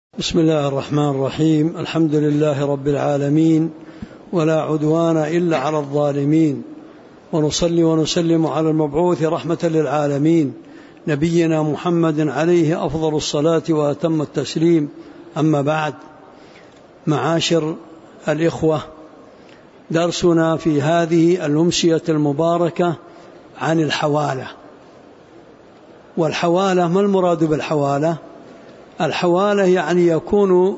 بسم الله الرحمن الرحيم. الحمد لله رب العالمين، ولا عدوان إلا على الظالمين، ونصلي ونسلم على المبعوث رحمة للعالمين نبينا محمد عليه أفضل الصلاة وأتم التسليم. أما بعد، معاشر الإخوة، درسنا في هذه الأمسية المباركة عن الحوالة. والحوالة، ما المراد بالحوالة؟ الحوالة يعني يكون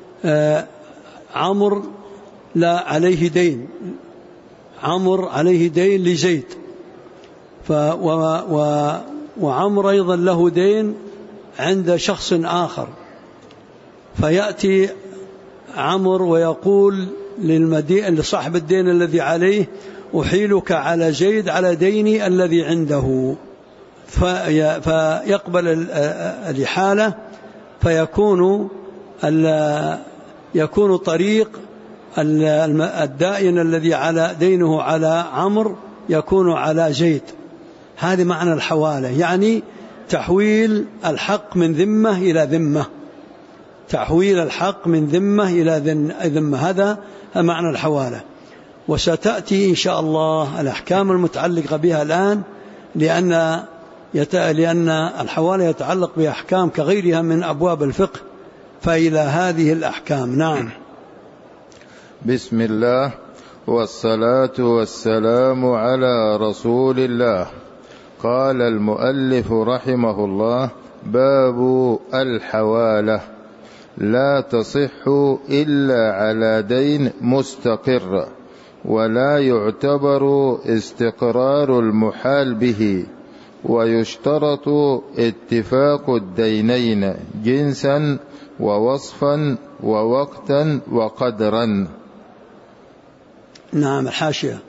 عمرو لا عليه دين، عمرو عليه دين لزيد، وعمرو أيضا له دين عند شخص آخر، فيأتي عمرو ويقول لصاحب الدين الذي عليه: أحيلك على زيد على ديني الذي عنده، فيقبل الإحالة، فيكون طريق الدائن الذي على دينه على عمرو يكون على زيد. هذا معنى الحوالة، يعني تحويل الحق من ذمة إلى ذمة، تحويل الحق من ذمة إلى ذمة، هذا معنى الحوالة. وستأتي إن شاء الله الأحكام المتعلقة بها الآن، لأن الحوالة يتعلق بأحكام كغيرها من أبواب الفقه، فإلى هذه الأحكام. نعم. بسم الله والصلاة والسلام على رسول الله. قال المؤلف رحمه الله: باب الحوالة. لا تصح إلا على دين مستقر، ولا يعتبر استقرار المحال به، ويشترط اتفاق الدينين جنسا ووصفا ووقتا وقدرا. نعم. الحاشية: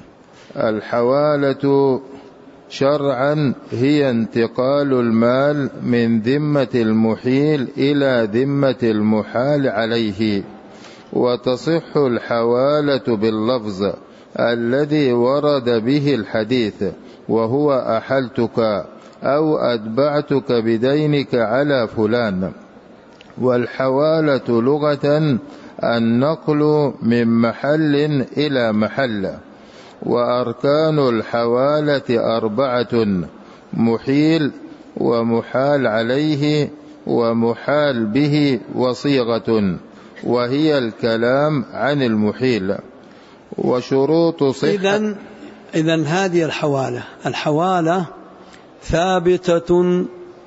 الحوالة شرعا هي انتقال المال من ذمة المحيل إلى ذمة المحال عليه، وتصح الحوالة باللفظ الذي ورد به الحديث، وهو أحلتك أو أتبعتك بدينك على فلان. والحوالة لغة النقل من محل إلى محل. وأركان الحوالة 4: محيل، ومحال عليه، ومحال به، وصيغة، وهي الكلام عن المحيل. وشروط صحة. إذن هذه الحوالة ثابتة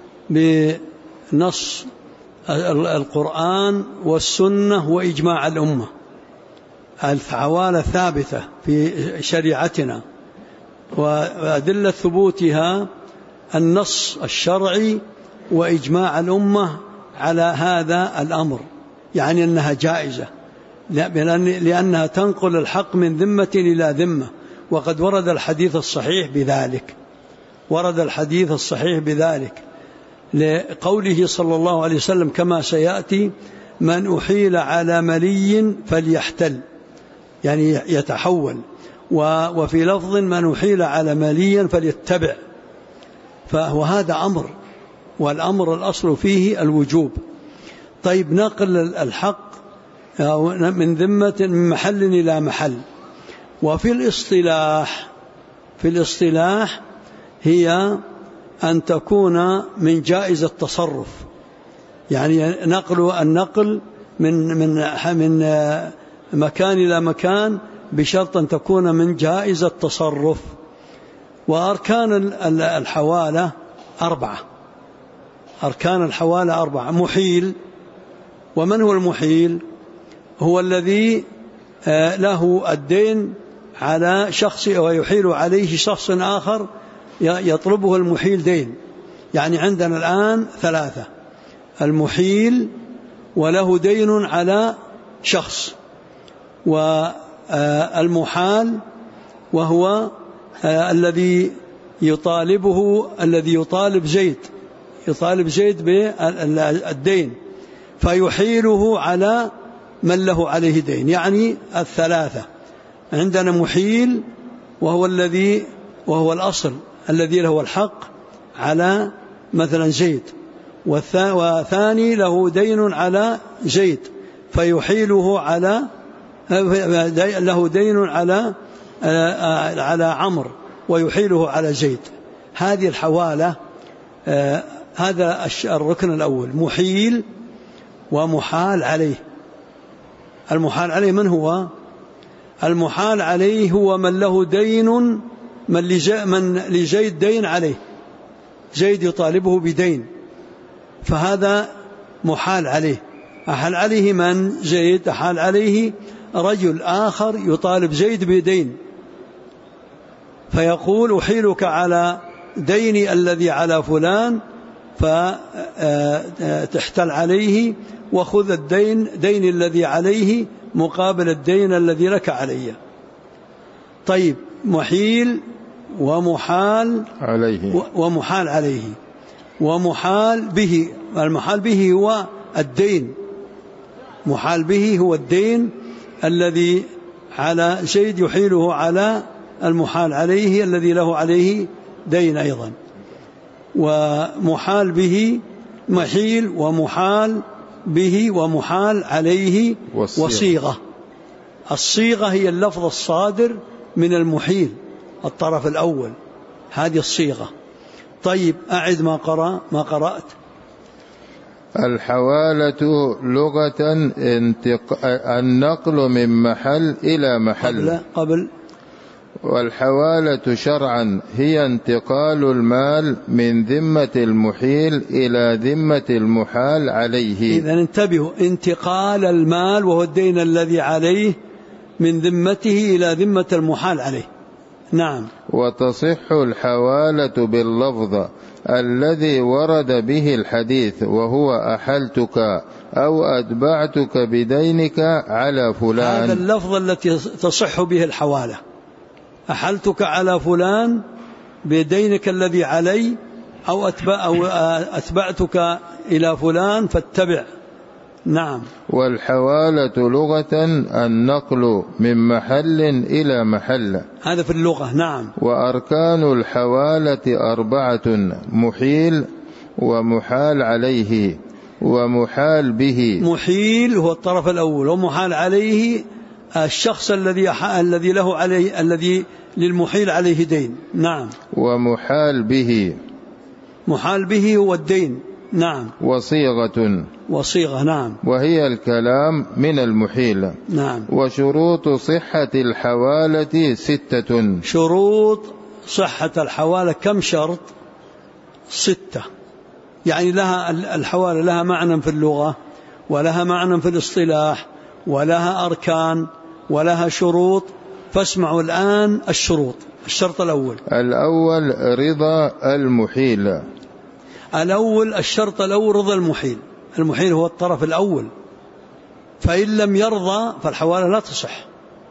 بنص القرآن والسنة وإجماع الأمة. الحوالة ثابتة في شريعتنا، وأدلة ثبوتها النص الشرعي وإجماع الأمة على هذا الأمر، يعني أنها جائزة، لأنها تنقل الحق من ذمة إلى ذمة. وقد ورد الحديث الصحيح بذلك، لقوله صلى الله عليه وسلم كما سيأتي: من أحيل على ملي فليحتل، يعني يتحول. وفي لفظ: من أحيل على ملي فليتبع. فهذا أمر، والأمر الأصل فيه الوجوب. طيب، نقل الحق من ذمة من محل إلى محل. وفي الاصطلاح هي أن تكون من جائز التصرف، يعني النقل من مكان إلى مكان بشرط أن تكون من جائز التصرف. وأركان الحوالة 4. محيل. ومن هو المحيل؟ هو الذي له الدين على شخص ويحيل عليه شخص آخر يطلبه المحيل دين. يعني عندنا الآن 3: المحيل، وله دين على شخص، والمحال وهو الذي يطالب زيد بالدين، فيحيله على من له عليه دين. يعني 3: عندنا محيل وهو الأصل الذي له الحق على مثلا زيد، وثاني له دين على زيد فيحيله على له دين على عمرو ويحيله على زيد. هذه الحوالة، هذا الركن الأول، محيل ومحال عليه. المحال عليه من هو؟ المحال عليه هو من له دين، من لزيد دين عليه، زيد يطالبه بدين، فهذا محال عليه. أحال عليه من؟ زيد. أحال عليه رجل آخر يطالب زيد بدين، فيقول أحيلك على ديني الذي على فلان فتحتل عليه وخذ دين الذي عليه مقابل الدين الذي لك علي. طيب، محيل ومحال عليه ومحال به. المحال به هو الدين، محال به هو الدين الذي على زيد يحيله على المحال عليه الذي له عليه دين أيضا. ومحال به، محيل ومحال به ومحال عليه وصيغة. الصيغة هي اللفظ الصادر من المحيل، الطرف الأول، هذه الصيغة. طيب، أعد ما قرأت. الحوالة لغة النقل من محل إلى محل. قبل. والحوالة شرعا هي انتقال المال من ذمة المحيل إلى ذمة المحال عليه. إذن انتبهوا، انتقال المال وهو الدين الذي عليه من ذمته إلى ذمة المحال عليه. نعم. وتصح الحوالة باللفظ الذي ورد به الحديث، وهو أحلتك أو أتبعتك بدينك على فلان. هذا اللفظ التي تصح به الحوالة، أحلتك على فلان بدينك الذي علي، أو أتبعتك إلى فلان فاتبع. نعم. والحوالة لغة النقل من محل إلى محل، هذا في اللغة. نعم. وأركان الحوالة 4: محيل ومحال عليه ومحال به. محيل هو الطرف الأول، ومحال عليه الشخص الذي له عليه، الذي للمحيل عليه دين. نعم. ومحال به، محال به هو الدين. نعم. وصيغة. نعم. وهي الكلام من المحيل. نعم. وشروط صحة الحوالة 6. شروط صحة الحوالة كم شرط؟ 6. يعني لها الحوالة لها معنى في اللغة، ولها معنى في الاصطلاح، ولها أركان، ولها شروط. فاسمعوا الآن الشروط. الشرط الأول رضا المحيل. الشرط الأول رضا المحيل. المحيل هو الطرف الأول، فإن لم يرضى فالحوالة لا تصح،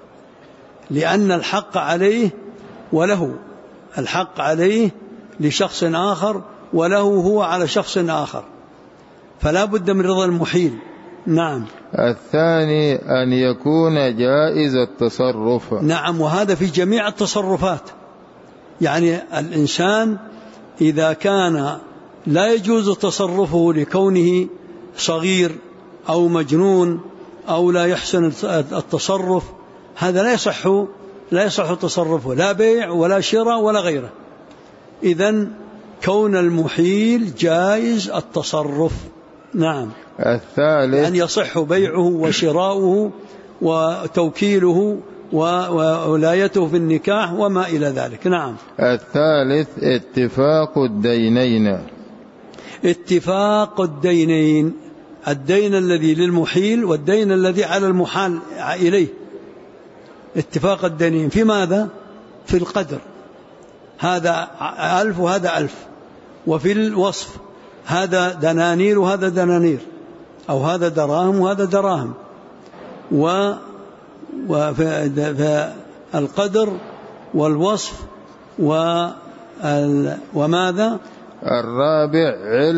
لأن الحق عليه وله، الحق عليه لشخص آخر وله هو على شخص آخر، فلا بد من رضا المحيل. نعم. الثاني أن يكون جائز التصرف. نعم، وهذا في جميع التصرفات. يعني الإنسان إذا كان لا يجوز تصرفه لكونه صغير أو مجنون أو لا يحسن التصرف، هذا لا يصح تصرفه، لا بيع ولا شراء ولا غيره. إذن كون المحيل جائز التصرف. نعم. الثالث أن يصح بيعه وشراؤه وتوكيله وولايته في النكاح وما إلى ذلك. نعم. الثالث اتفاق الدينين. اتفاق الدينين، الدين الذي للمحيل والدين الذي على المحال إليه. اتفاق الدينين في ماذا؟ في القدر، هذا 1000 وهذا 1000. وفي الوصف، هذا دنانير وهذا دنانير، أو هذا دراهم وهذا دراهم. والقدر والوصف وماذا؟ الرابع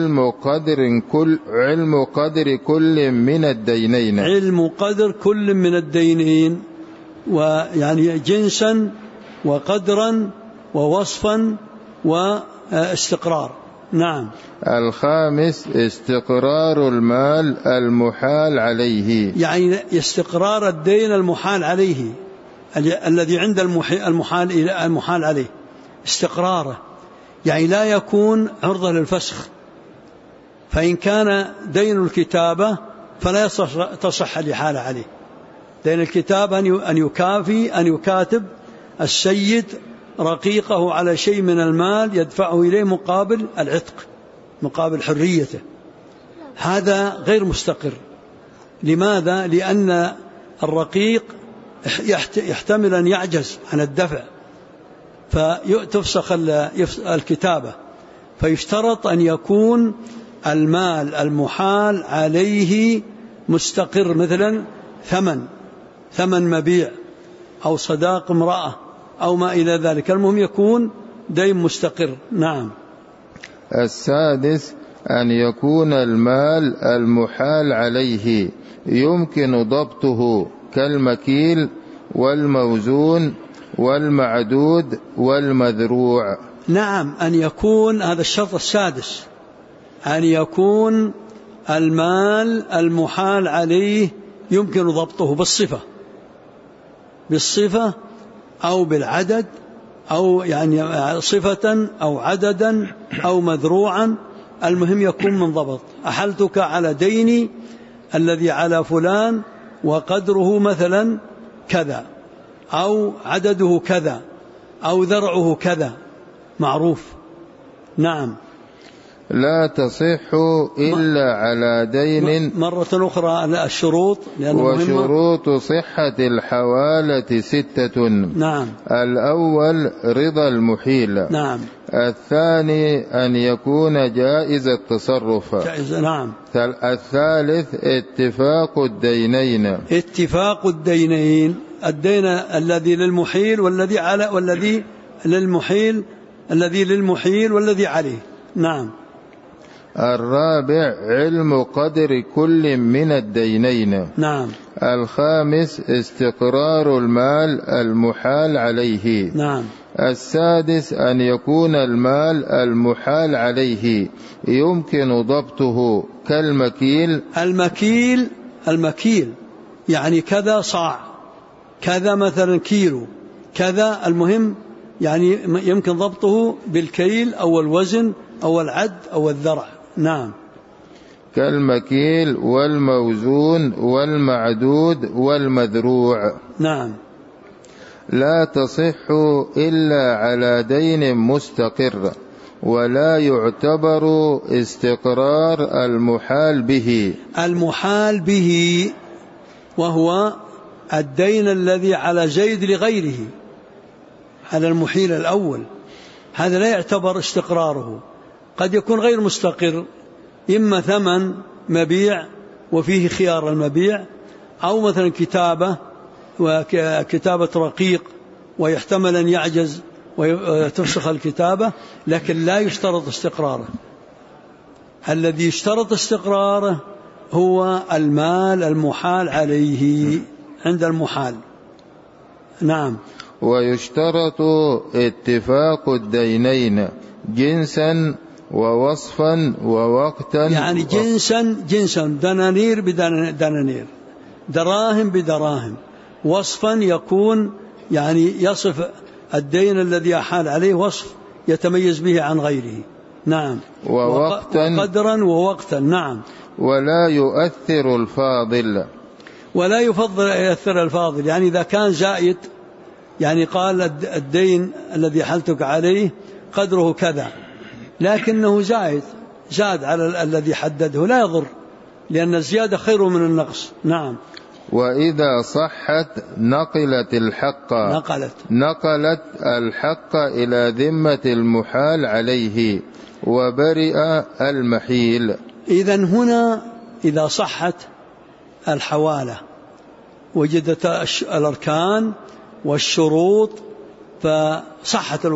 علم قدر كل من الدينين. علم قدر كل من الدينين، ويعني جنسا وقدرا ووصفا واستقرار. نعم. الخامس استقرار المال المحال عليه، يعني استقرار الدين المحال عليه، الذي عند المحال عليه استقراره، يعني لا يكون عرضة للفسخ. فإن كان دين الكتابة فلا تصح الإحالة عليه. دين الكتابة أن يكاتب السيد رقيقه على شيء من المال يدفعه إليه مقابل العتق، مقابل حريته، هذا غير مستقر. لماذا؟ لأن الرقيق يحتمل أن يعجز عن الدفع فتفسخ الكتابة، فيشترط أن يكون المال المحال عليه مستقر، مثلا ثمن مبيع أو صداق امرأة أو ما إلى ذلك، المهم يكون دين مستقر. نعم. السادس أن يكون المال المحال عليه يمكن ضبطه كالمكيل والموزون والمعدود والمذروع. نعم، أن يكون، هذا الشرط السادس، أن يكون المال المحال عليه يمكن ضبطه بالصفة أو بالعدد، أو يعني صفة أو عددا أو مذروعا، المهم يكون منضبط. أحلتك على ديني الذي على فلان وقدره مثلا كذا، أو عدده كذا، أو ذرعه كذا، معروف. نعم. لا تصح إلا على دين. مرة أخرى الشروط، وشروط صحة الحوالة 6. نعم. الأول رضا المحيل. نعم. الثاني أن يكون جائز التصرف. نعم. الثالث اتفاق الدينين. الدين الذي للمحيل والذي للمحيل والذي عليه. نعم. الرابع علم قدر كل من الدينين. نعم. الخامس استقرار المال المحال عليه. نعم. السادس أن يكون المال المحال عليه يمكن ضبطه كالمكيل. المكيل يعني كذا صاع، كذا مثلا كيلو، كذا، المهم يعني يمكن ضبطه بالكيل أو الوزن أو العد أو الذرع. نعم. كالمكيل والموزون والمعدود والمذروع. نعم. لا تصح إلا على دين مستقر، ولا يعتبر استقرار المحال به وهو الدين الذي على زيد لغيره، على المحيل الأول، هذا لا يعتبر استقراره. قد يكون غير مستقر، إما ثمن مبيع وفيه خيار المبيع، أو مثلا كتابة رقيق ويحتمل أن يعجز وتفسخ الكتابة، لكن لا يشترط استقراره. الذي يشترط استقراره هو المال المحال عليه عند المحال. نعم. ويشترط اتفاق الدينين جنسا ووصفا ووقتا، يعني جنسا دنانير بدنانير، دراهم بدراهم. وصفا يكون يعني يصف الدين الذي أحال عليه وصف يتميز به عن غيره. نعم. وقدرا ووقتا. نعم. ولا يؤثر الفاضل، يعني إذا كان زائد، يعني قال الدين الذي حلتك عليه قدره كذا، لكنه زاد على الذي حدده، لا يضر، لأن الزيادة خير من النقص. نعم. وإذا صحت نقلت الحق إلى ذمة المحال عليه وبرئ المحيل. إذن هنا إذا صحت الحوالة وجدت الأركان والشروط فصحت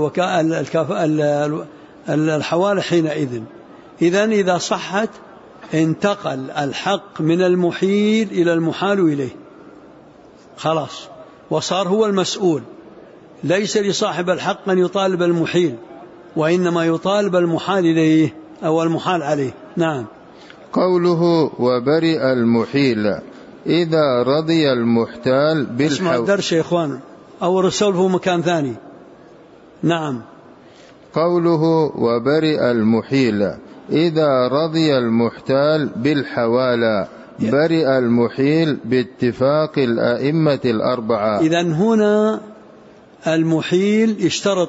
الحوالة حينئذ. إذن إذا صحت انتقل الحق من المحيل إلى المحال إليه، خلاص، وصار هو المسؤول. ليس لصاحب الحق أن يطالب المحيل، وإنما يطالب المحال إليه. أو المحال عليه. نعم. قوله وبرئ المحيل إذا رضي المحتال اسمع الدرس يا إخوان أو رسوله مكان ثاني. نعم. قوله وبرئ المحيل إذا رضي المحتال بالحوالى برئ المحيل باتفاق الأئمة الأربعة. إذن هنا المحيل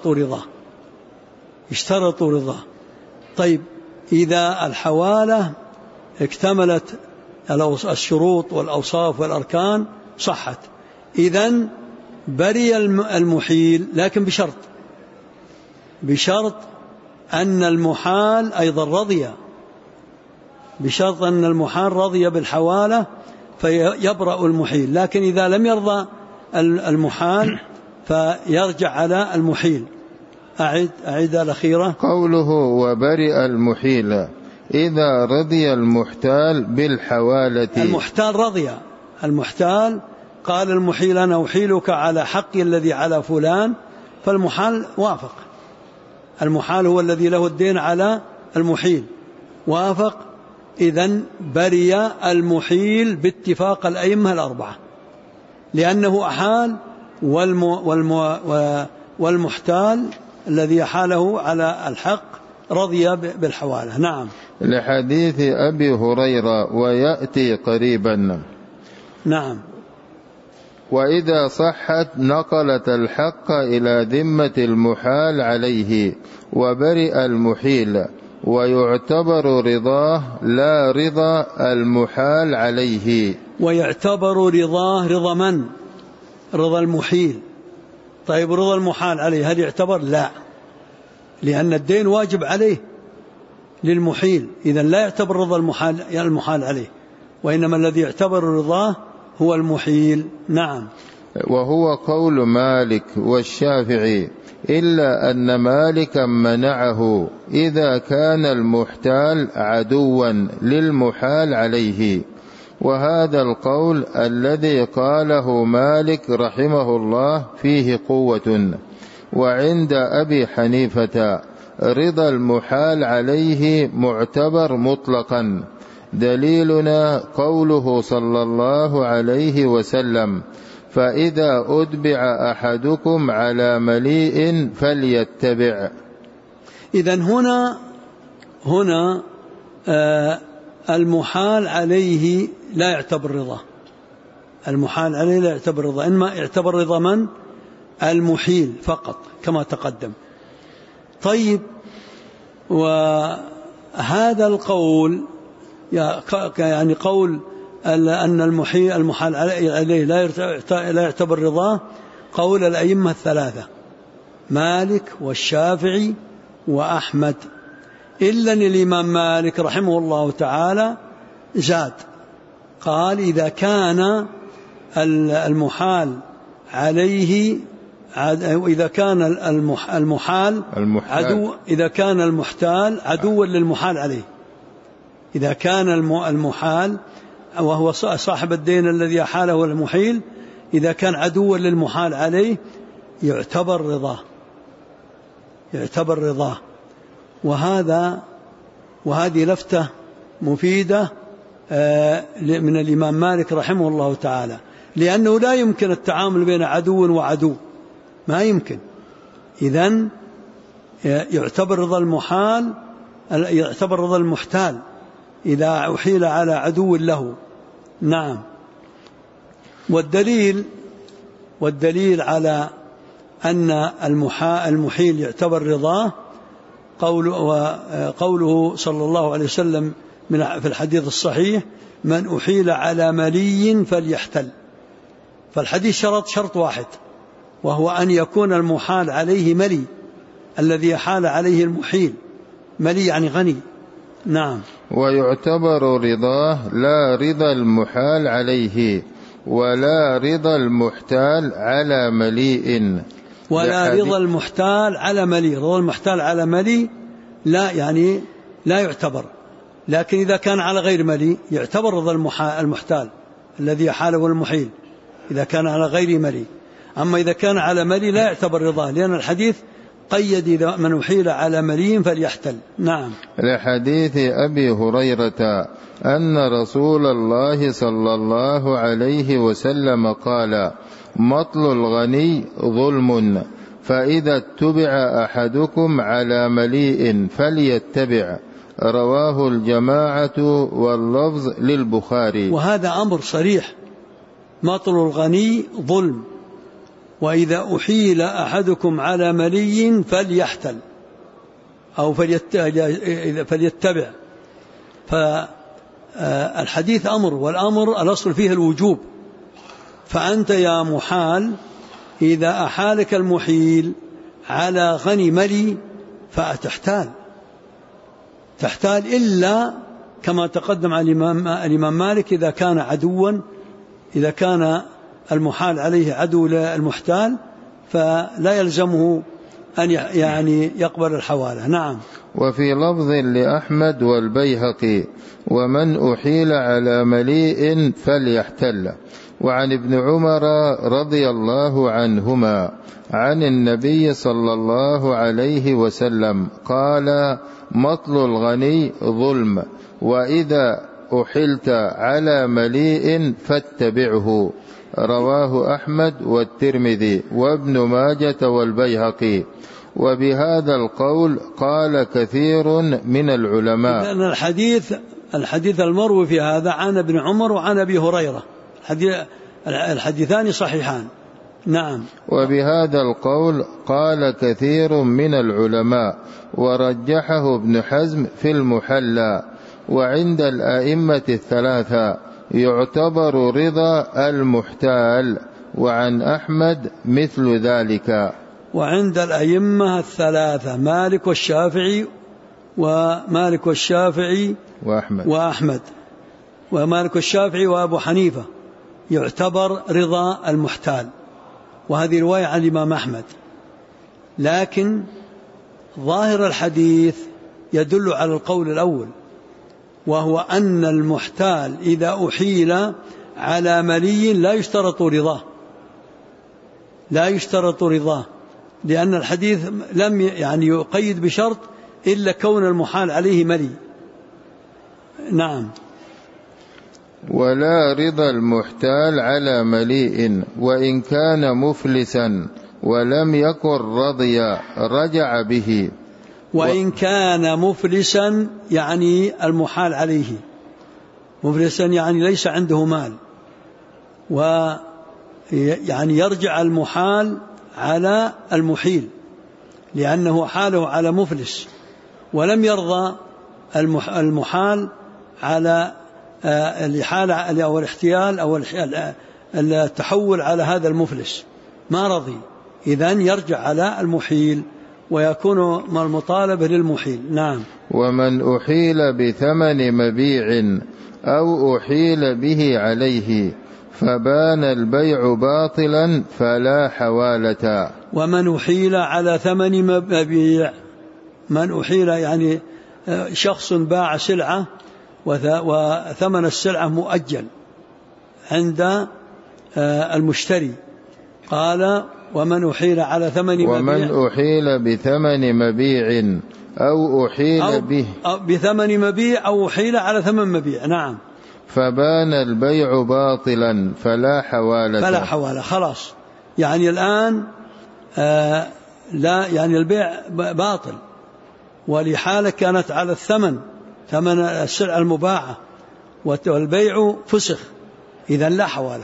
اشترط رضا. طيب إذا الحوالة اكتملت الشروط والأوصاف والأركان صحت، إذن برئ المحيل، لكن بشرط أن المحال أيضا رضي، بشرط أن المحال رضي بالحوالة فيبرأ المحيل. لكن إذا لم يرضى المحال فيرجع على المحيل. أعيد الأخيرة. قوله وبرئ المحيل إذا رضي المحتال بالحوالة. المحتال رضي، المحتال قال المحيل أنا أحيلك على حقي الذي على فلان، فالمحال وافق. المحال هو الذي له الدين على المحيل، وافق. إذن برئ المحيل باتفاق الأئمة الأربعة، لأنه أحال والمحتال الذي حاله على الحق رضي بالحوالة. نعم. لحديث أبي هريرة ويأتي قريبا. نعم. وإذا صحت نقلت الحق إلى ذمة المحال عليه وبرئ المحيل، ويعتبر رضاه لا رضا المحال عليه. ويعتبر رضاه رضا من؟ رضا المحيل. طيب رضا المحال عليه هل يعتبر؟ لا، لأن الدين واجب عليه للمحيل، إذن لا يعتبر رضا المحال عليه، وإنما الذي يعتبر رضاه هو المحيل. نعم. وهو قول مالك والشافعي، إلا أن مالكا منعه إذا كان المحتال عدوا للمحال عليه، وهذا القول الذي قاله مالك رحمه الله فيه قوة. وعند أبي حنيفة رضا المحال عليه معتبر مطلقا، دليلنا قوله صلى الله عليه وسلم فإذا أتبع أحدكم على مليء فليتبع. إذن هنا المحال عليه لا يعتبر رضا، المحال عليه لا يعتبر رضا، إنما يعتبر رضا من؟ المحيل فقط كما تقدم. طيب، وهذا القول يعني قول أن المحال عليه لا يعتبر رضاه قول الأئمة الثلاثة مالك والشافعي وأحمد، إلا أن الإمام مالك رحمه الله تعالى زاد، قال إذا كان المحال عليه إذا كان المحال عدو، إذا كان المحتال عدوا للمحال عليه، إذا كان المحال وهو صاحب الدين الذي أحاله المحيل إذا كان عدوا للمحال عليه يعتبر رضاه. وهذه لفتة مفيدة من الإمام مالك رحمه الله تعالى، لأنه لا يمكن التعامل بين عدو وعدو، ما يمكن. إذن يعتبر رضا المحتال إذا أحيل على عدو له. نعم. والدليل على أن المحيل يعتبر رضاه قوله صلى الله عليه وسلم في الحديث الصحيح من أحيل على ملي فليحتل. فالحديث شرط واحد، وهو أن يكون المحال عليه ملي، الذي حال عليه المحيل ملي يعني غني. نعم. ويعتبر رضاه لا رضا المحال عليه ولا رضا المحتال على مليء، ولا رضا المحتال على ملي. رضا المحتال على ملي لا يعني لا يعتبر، لكن إذا كان على غير ملي يعتبر رضا المحتال الذي حاله المحيل إذا كان على غير ملي. أما إذا كان على ملي لا يعتبر رضاه، لأن الحديث قيد إذا من أحيل على ملي فليحتل. نعم. لحديث أبي هريرة أن رسول الله صلى الله عليه وسلم قال: مطل الغني ظلم، فإذا اتبع أحدكم على مليء فليتبع. رواه الجماعة واللفظ للبخاري. وهذا أمر صريح، مطل الغني ظلم، وإذا أحيل أحدكم على ملي فليحتل أو فليتبع. فالحديث أمر، والأمر الأصل فيه الوجوب. فأنت يا محال إذا أحالك المحيل على غني ملي فتحتال، إلا كما تقدم على الإمام مالك إذا كان عدوا، إذا كان المحال عليه عدو المحتال فلا يلزمه أن يعني يقبل الحوالة. نعم. وفي لفظ لأحمد والبيهقي: ومن أحيل على مليء فليحتل. وعن ابن عمر رضي الله عنهما عن النبي صلى الله عليه وسلم قال: مطل الغني ظلم، وإذا أحلت على مليء فاتبعه. رواه أحمد والترمذي وابن ماجة والبيهقي. وبهذا القول قال كثير من العلماء. لأن الحديث المروي في هذا عن ابن عمر وعن أبي هريرة، الحديثان صحيحان. نعم. وبهذا القول قال كثير من العلماء، ورجحه ابن حزم في المحلى. وعند الأئمة الثلاثة يعتبر رضا المحتال، وعن أحمد مثل ذلك. وعند الأئمة الثلاثة مالك والشافعي وأحمد ومالك والشافعي وأبو حنيفة يعتبر رضا المحتال، وهذه رواية عن الإمام أحمد. لكن ظاهر الحديث يدل على القول الأول، وهو أن المحتال إذا أحيل على ملي لا يشترط رضاه، لأن الحديث لم يعني يقيد بشرط إلا كون المحال عليه ملي. نعم. ولا رضا المحتال على مليء، وإن كان مفلسا ولم يكن رضيا رجع به. وإن كان مفلسا يعني المحال عليه، مفلسا يعني ليس عنده مال، ويعني يرجع المحال على المحيل لأنه حاله على مفلس، ولم يرضى المحال على الإحالة أو الاحتيال أو التحول على هذا المفلس، ما رضي، إذن يرجع على المحيل ويكون المطالبة للمحيل. نعم. ومن أحيل بثمن مبيع أو أحيل به عليه فبان البيع باطلا فلا حوالة. ومن أحيل على ثمن مبيع، من أحيل يعني شخص باع سلعة وثمن السلعة مؤجل عند المشتري، قال: ومن أحيل على ثمن مبيع، ومن أحيل بثمن مبيع أو أحيل به بثمن مبيع أو أحيل على ثمن مبيع. نعم. فبان البيع باطلا فلا حوالة. خلاص، يعني الآن لا، يعني البيع باطل، والإحالة كانت على ثمن السلعة المباعة، والبيع فسخ، إذن لا حوالة.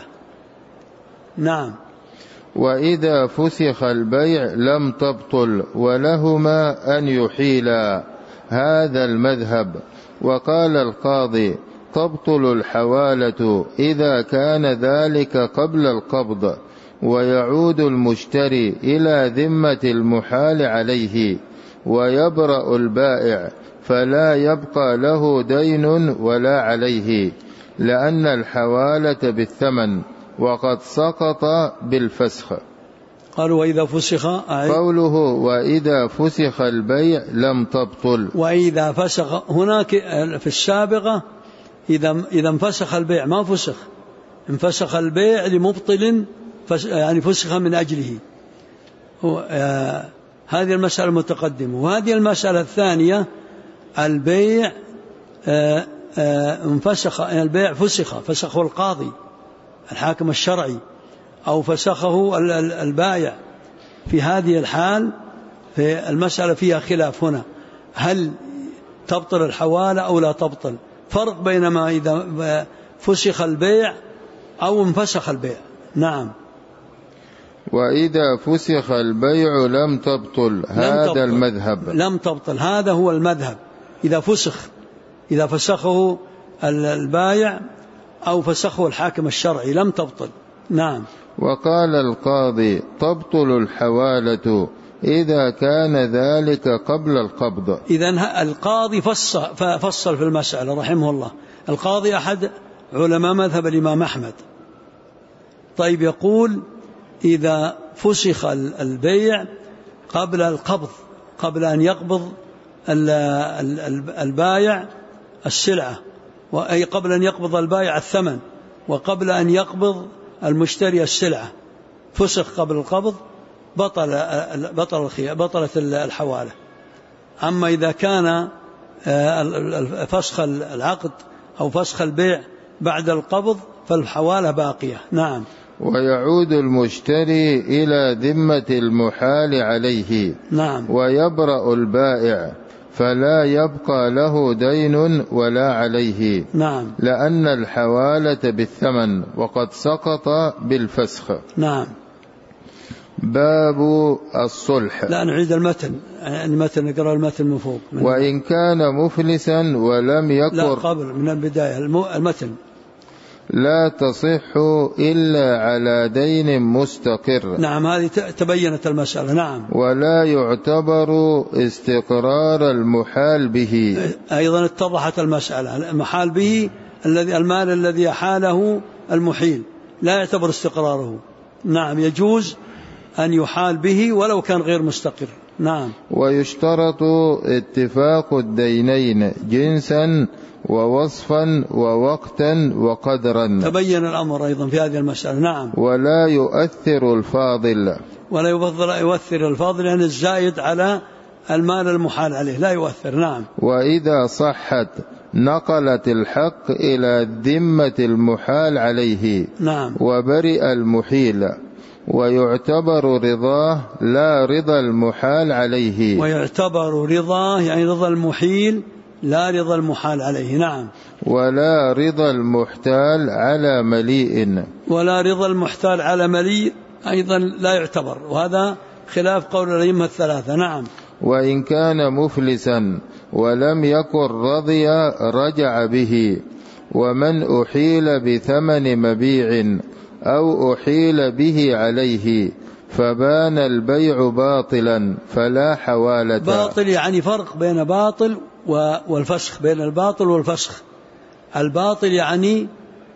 نعم. وإذا فسخ البيع لم تبطل، ولهما أن يحيلا، هذا المذهب. وقال القاضي: تبطل الحوالة إذا كان ذلك قبل القبض، ويعود المشتري إلى ذمة المحال عليه، ويبرأ البائع، فلا يبقى له دين ولا عليه، لأن الحوالة بالثمن وقد سقط بالفسخ. قالوا: وإذا فسخ، قوله وإذا فسخ البيع لم تبطل. وإذا فسخ، هناك في السابقة إذا انفسخ البيع ما فسخ، انفسخ البيع لمبطل يعني فسخ من أجله. هذه المسألة المتقدمة. وهذه المسألة الثانية البيع البيع فسخه القاضي الحاكم الشرعي أو فسخه البائع. في هذه الحال في المسألة فيها خلاف هنا، هل تبطل الحوالة أو لا تبطل؟ فرق بينما إذا فسخ البيع أو انفسخ البيع. نعم. وإذا فسخ البيع لم تبطل، هذا المذهب. لم تبطل، هذا هو المذهب. إذا فسخه البائع أو فسخه الحاكم الشرعي لم تبطل. نعم. وقال القاضي تبطل الحوالة إذا كان ذلك قبل القبض. إذن القاضي فصل في المسألة رحمه الله. القاضي أحد علماء مذهب الإمام أحمد. طيب، يقول إذا فسخ البيع قبل القبض، قبل أن يقبض البائع السلعة، أي قبل أن يقبض البائع الثمن، وقبل أن يقبض المشتري السلعة، فسخ قبل القبض، بطلت الحوالة. أما إذا كان فسخ العقد أو فسخ البيع بعد القبض فالحوالة باقية. نعم. ويعود المشتري إلى ذمة المحال عليه. نعم. ويبرأ البائع فلا يبقى له دين ولا عليه. نعم. لأن الحوالة بالثمن وقد سقط بالفسخ. نعم. باب الصلح. لا، نعيد المتن نقرأ المتن من فوق. وإن كان مفلسا ولم يكن، لا، قبل من البداية المتن. لا تصح إلا على دين مستقر. نعم، هذه تبينت المسألة. نعم. ولا يعتبر استقرار المحال به. أيضا اتضحت المسألة. المحال به المال الذي أحاله المحيل لا يعتبر استقراره. نعم، يجوز أن يحال به ولو كان غير مستقر. نعم. ويشترط اتفاق الدينين جنسا ووصفا ووقتا وقدرا. تبين الأمر أيضا في هذه المسألة. نعم. ولا يؤثر الفاضل. ولا يؤثر الفاضل يعني الزائد على المال المحال عليه لا يؤثر. نعم. وإذا صحت نقلت الحق إلى ذمة المحال عليه. نعم. وبرئ المحيل. ويعتبر رضاه لا رضا المحال عليه. ويعتبر رضاه يعني رضا المحيل لا رضا المحال عليه. نعم. ولا رضا المحتال على مليء. ولا رضا المحتال على مليء أيضا لا يعتبر، وهذا خلاف قول الأئمة الثلاثة. نعم. وإن كان مفلسا ولم يكن رضي رجع به. ومن أحيل بثمن مبيع أو أحيل به عليه فبان البيع باطلا فلا حوالة. باطل يعني فرق بين باطل والفسخ، بين الباطل والفسخ. الباطل يعني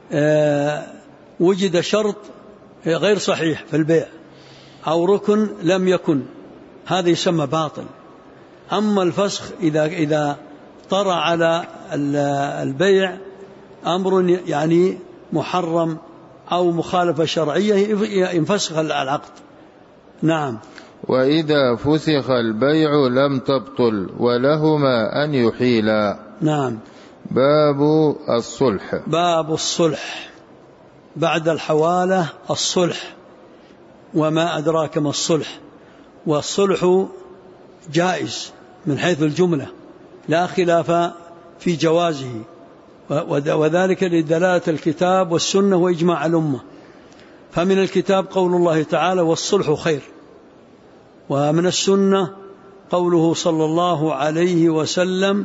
وجد شرط غير صحيح في البيع أو ركن لم يكن، هذا يسمى باطل. أما الفسخ إذا طرأ على البيع أمر يعني محرم أو مخالفة شرعية ينفسخ العقد. نعم. وإذا فسخ البيع لم تبطل ولهما أن يحيلا. نعم. باب الصلح. باب الصلح بعد الحوالة. الصلح، وما أدراك ما الصلح. والصلح جائز من حيث الجملة لا خلاف في جوازه، وذلك لدلالة الكتاب والسنة وإجماع الأمة. فمن الكتاب قول الله تعالى والصلح خير، ومن السنة قوله صلى الله عليه وسلم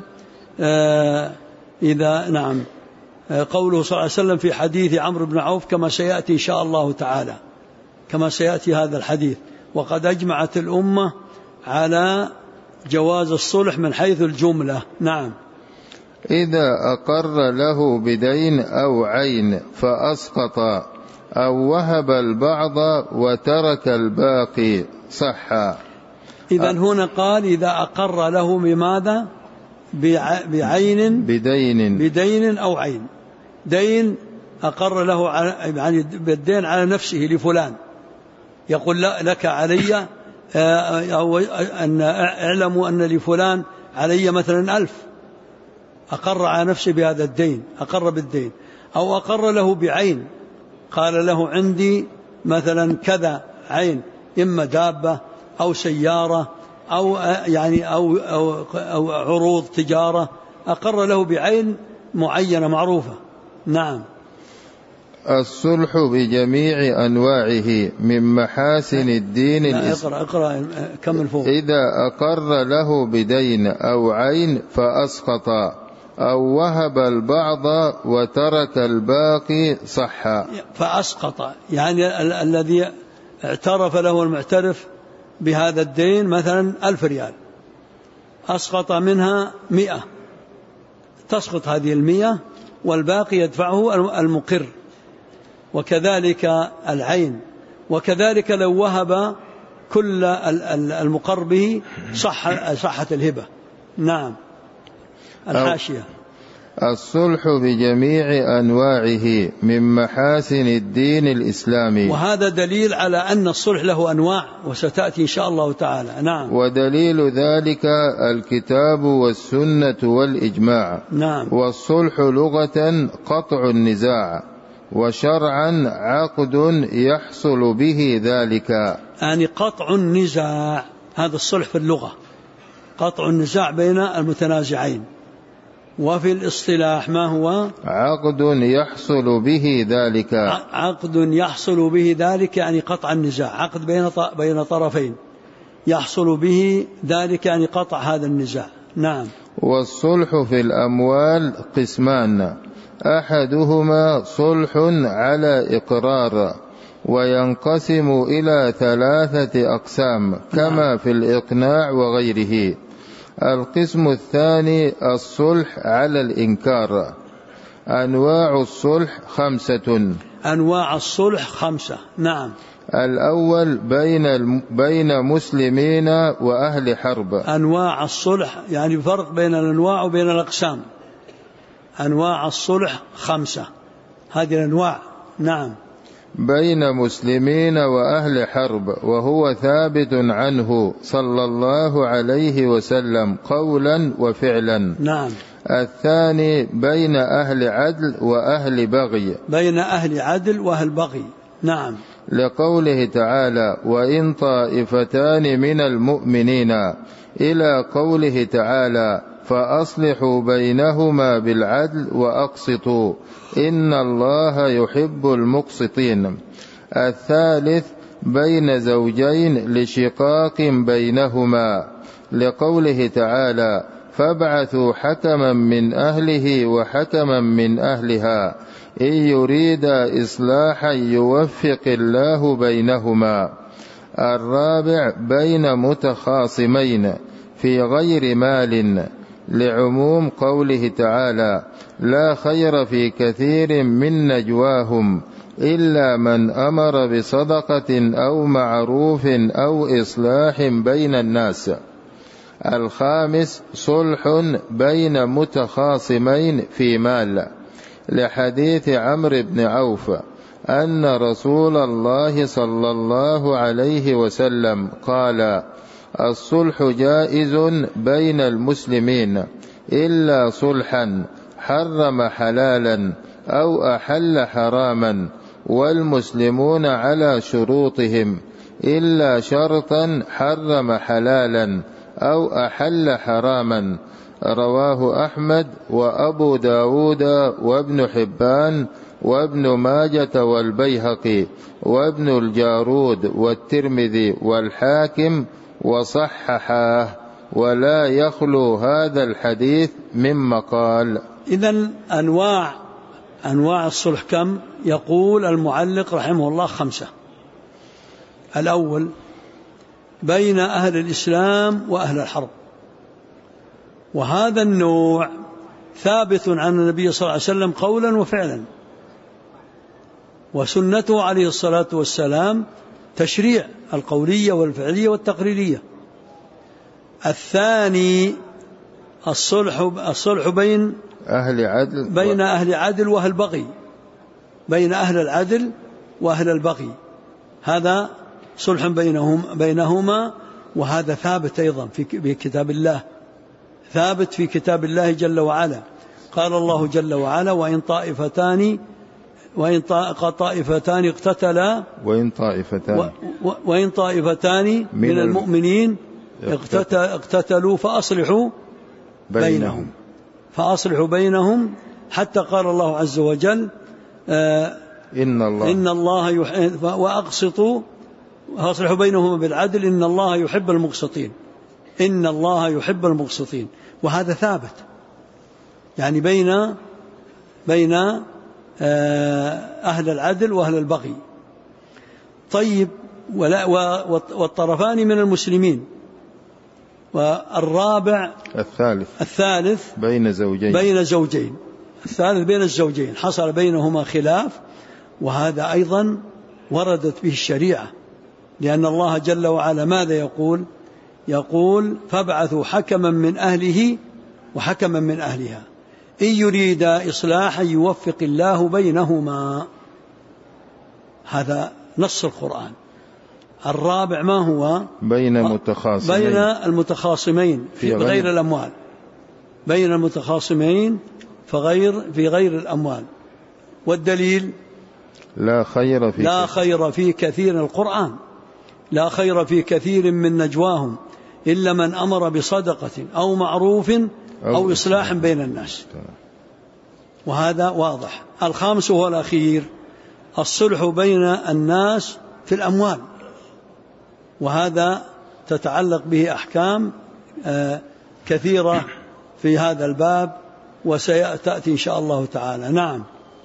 قوله صلى الله عليه وسلم في حديث عمرو بن عوف كما سيأتي إن شاء الله تعالى، كما سيأتي هذا الحديث. وقد أجمعت الأمة على جواز الصلح من حيث الجملة. نعم. إذا أقر له بدين أو عين فأسقط أو وهب البعض وترك الباقي صح. إذن هنا قال إذا أقر له بماذا؟ بعين، بدين أو عين. دين أقر له يعني بالدين على نفسه لفلان، يقول لا لك علي أو أن اعلموا أن لفلان علي مثلا 1000، أقر على نفسه بهذا الدين، أقر بالدين. أو أقر له بعين، قال له عندي مثلا كذا عين، إما دابة أو سيارة أو يعني أو عروض تجارة، أقر له بعين معينة معروفة. نعم. الصلح بجميع أنواعه من محاسن الدين اقرأ كمل فوق. إذا أقر له بدين أو عين فأسقط أو وهب البعض وترك الباقي صح. فأسقط يعني الذي اعترف له المعترف بهذا الدين مثلا 1000 ريال، أسقط منها 100، تسقط هذه 100 والباقي يدفعه المقر. وكذلك العين، وكذلك لو وهب كل المقر به صحة الهبة. نعم. الحاشية. الصلح بجميع أنواعه من محاسن الدين الإسلامي، وهذا دليل على أن الصلح له أنواع وستأتي إن شاء الله تعالى. نعم. ودليل ذلك الكتاب والسنة والإجماع. نعم. والصلح لغة قطع النزاع، وشرعا عقد يحصل به ذلك. يعني قطع النزاع، هذا الصلح في اللغة قطع النزاع بين المتنازعين. وفي الاصطلاح ما هو؟ عقد يحصل به ذلك. عقد يحصل به ذلك يعني قطع النزاع، عقد بين طرفين يحصل به ذلك يعني قطع هذا النزاع. نعم. والصلح في الأموال قسمان، أحدهما صلح على إقرار، وينقسم إلى 3 أقسام كما في الإقناع وغيره. القسم الثاني الصلح على الإنكار. أنواع الصلح 5. أنواع الصلح 5. نعم. الأول بين مسلمين وأهل حرب. أنواع الصلح يعني فرق بين الأنواع وبين الأقسام. أنواع الصلح 5، هذه الأنواع. نعم. بين مسلمين وأهل حرب، وهو ثابت عنه صلى الله عليه وسلم قولا وفعلا. نعم. الثاني بين أهل عدل وأهل بغي. بين أهل عدل وأهل بغي. نعم. لقوله تعالى وإن طائفتان من المؤمنين، إلى قوله تعالى فأصلحوا بينهما بالعدل وأقسطوا إن الله يحب المقسطين. الثالث بين زوجين لشقاق بينهما، لقوله تعالى فابعثوا حكما من أهله وحكما من أهلها إن يريدا إصلاحا يوفق الله بينهما. الرابع بين متخاصمين في غير مال، لعموم قوله تعالى لا خير في كثير من نجواهم إلا من أمر بصدقة أو معروف أو إصلاح بين الناس. الخامس صلح بين متخاصمين في مال، لحديث عمرو بن عوف أن رسول الله صلى الله عليه وسلم قال الصلح جائز بين المسلمين إلا صلحا حرم حلالا أو أحل حراما، والمسلمون على شروطهم إلا شرطا حرم حلالا أو أحل حراما. رواه أحمد وأبو داود وابن حبان وابن ماجة والبيهقي وابن الجارود والترمذي والحاكم وصححاه، ولا يخلو هذا الحديث من مقال. إذن أنواع الصلح كم؟ يقول المعلق رحمه الله 5. الأول بين أهل الإسلام وأهل الحرب، وهذا النوع ثابت عن النبي صلى الله عليه وسلم قولا وفعلا، وسنته عليه الصلاة والسلام تشريع القولية والفعلية والتقريرية. الثاني الصلح بين أهل عدل وأهل بغي، بين أهل العدل وأهل البغي، هذا صلح بينهما وهذا ثابت أيضا في كتاب الله، ثابت في كتاب الله جل وعلا. قال الله جل وعلا: وإن طائفتان اقتتلا وإن طائفتان من المؤمنين اقتتلوا فأصلحوا بينهم حتى قال الله عز وجل: إن الله وأقسطوا فأصلحوا بينهم بالعدل إن الله يحب المقسطين. إن الله يحب المقسطين. وهذا ثابت يعني بين أهل العدل وأهل البغي. طيب، والطرفان من المسلمين. والرابع الثالث بين زوجين الثالث بين الزوجين حصل بينهما خلاف، وهذا أيضا وردت به الشريعة، لأن الله جل وعلا ماذا يقول: فابعثوا حكما من أهله وحكما من أهلها إن يريدا إصلاحا يوفق الله بينهما. هذا نص القرآن. الرابع ما هو؟ بين المتخاصمين في غير الأموال، بين المتخاصمين في غير الأموال. والدليل: لا خير في كثير القرآن، لا خير في كثير من نجواهم إلا من أمر بصدقة أو معروف أو إصلاح بين الناس. وهذا واضح. الخامس هو الأخير: الصلح بين الناس في الأموال، وهذا تتعلق به أحكام كثيرة في هذا الباب وسيأتي إن شاء الله تعالى. نعم.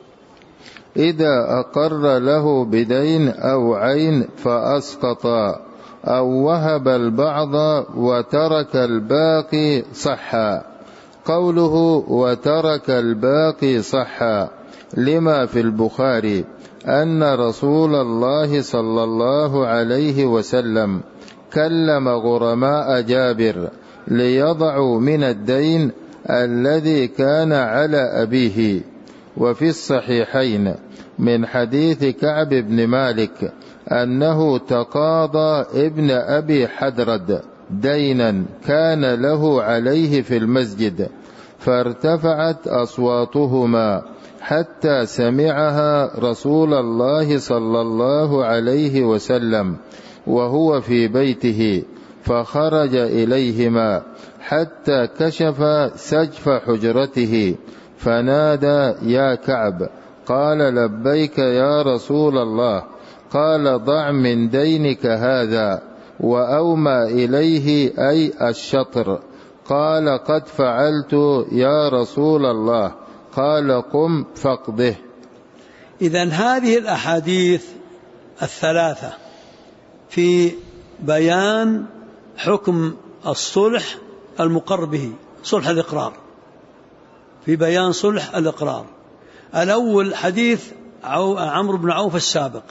إذا أقر له بدين أو عين فأسقط أو وهب البعض وترك الباقي صحا. قوله وترك الباقي صحا لما في البخاري أن رسول الله صلى الله عليه وسلم كلم غرماء جابر ليضعوا من الدين الذي كان على أبيه. وفي الصحيحين من حديث كعب بن مالك أنه تقاضى ابن أبي حدرد دينا كان له عليه في المسجد، فارتفعت أصواتهما حتى سمعها رسول الله صلى الله عليه وسلم وهو في بيته، فخرج إليهما حتى كشف سجف حجرته فنادى: يا كعب. قال: لبيك يا رسول الله. قال: ضع من دينك هذا، وأومى إليه أي الشطر. قال: قد فعلت يا رسول الله. قال: قم فاقضه. إذن هذه الأحاديث الثلاثة في بيان حكم الصلح المقر به، صلح الإقرار، في بيان صلح الإقرار. الأول حديث عمرو بن عوف السابق،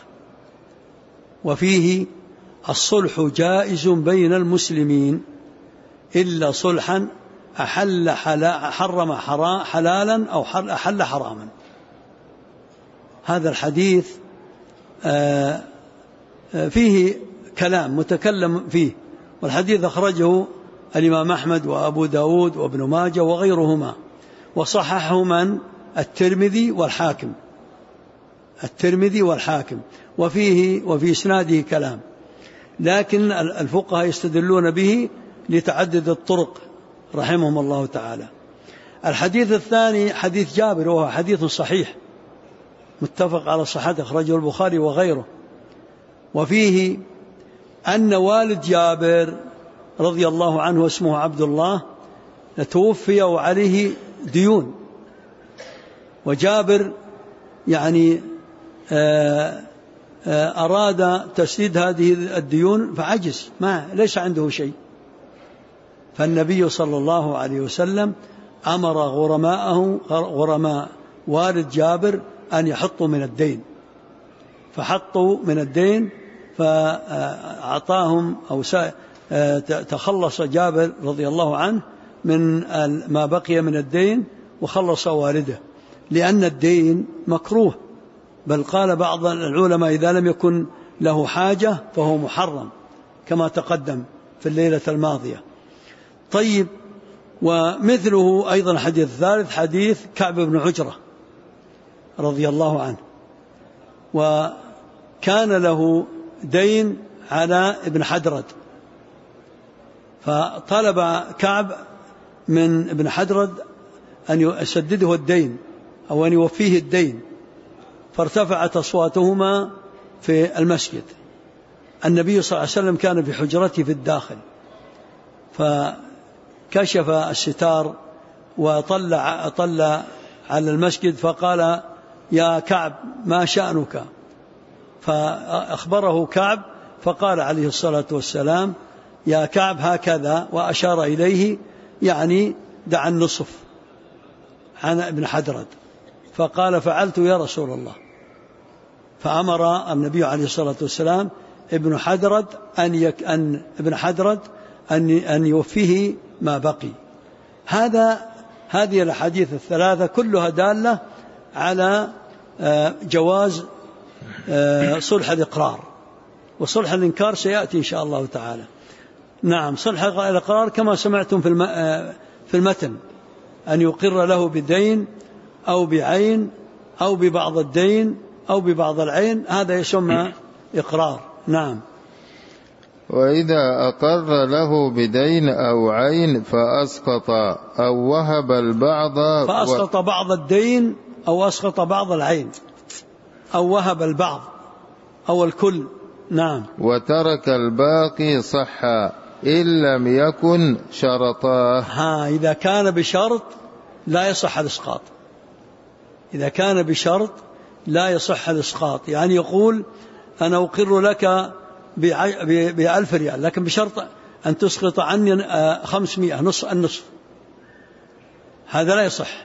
وفيه: الصلح جائز بين المسلمين إلا صلحا حرم حلالا أو أحل حراما. هذا الحديث فيه كلام متكلم فيه، والحديث أخرجه الإمام أحمد وأبو داود وابن ماجه وغيرهما، وصححه من؟ الترمذي والحاكم، وفي إسناده كلام، لكن الفقهاء يستدلون به لتعدد الطرق رحمهم الله تعالى. الحديث الثاني حديث جابر، وهو حديث صحيح متفق على صحته، أخرجه البخاري وغيره، وفيه أن والد جابر رضي الله عنه اسمه عبد الله توفي وعليه ديون، وجابر يعني أراد تسديد هذه الديون فعجز، ليس عنده شيء، فالنبي صلى الله عليه وسلم أمر غرماء والد جابر أن يحطوا من الدين، فحطوا من الدين فأعطاهم أو تخلص جابر رضي الله عنه من ما بقي من الدين وخلص والده، لأن الدين مكروه، بل قال بعض العلماء إذا لم يكن له حاجة فهو محرم كما تقدم، في الليلة الماضية. طيب، ومثله أيضا الحديث الثالث حديث كعب بن عجرة رضي الله عنه، وكان له دين على ابن حدرد، فطلب كعب من ابن حدرد أن يسدده الدين أو أن يوفيه الدين، فارتفعت أصواتهما في المسجد. النبي صلى الله عليه وسلم كان في حجرته في الداخل، فكشف الستار وطلع على المسجد فقال: يا كعب ما شأنك؟ فأخبره كعب فقال عليه الصلاة والسلام: يا كعب هكذا، وأشار إليه يعني دع النصف عن ابن حدرد. فقال: فعلت يا رسول الله. فأمر النبي عليه الصلاة والسلام ابن حدرد أن يوفيه ما بقي. هذه الأحاديث الثلاثة كلها دالة على جواز صلح الإقرار، وصلح الإنكار سيأتي إن شاء الله تعالى. نعم، صلح الإقرار كما سمعتم في المتن، أن يقر له بدين أو بعين أو ببعض الدين أو ببعض العين، هذا يسمى إقرار. نعم. وإذا أقر له بدين أو عين فأسقط أو وهب البعض، فأسقط بعض الدين أو أسقط بعض العين أو وهب البعض أو الكل. نعم. وترك الباقي صح إن لم يكن شرطاه. إذا كان بشرط لا يصح الإسقاط. إذا كان بشرط لا يصح الإسقاط، يعني يقول: أنا أقر لك ب1000 ريال، لكن بشرط أن تسقط عني 500، النصف. هذا لا يصح،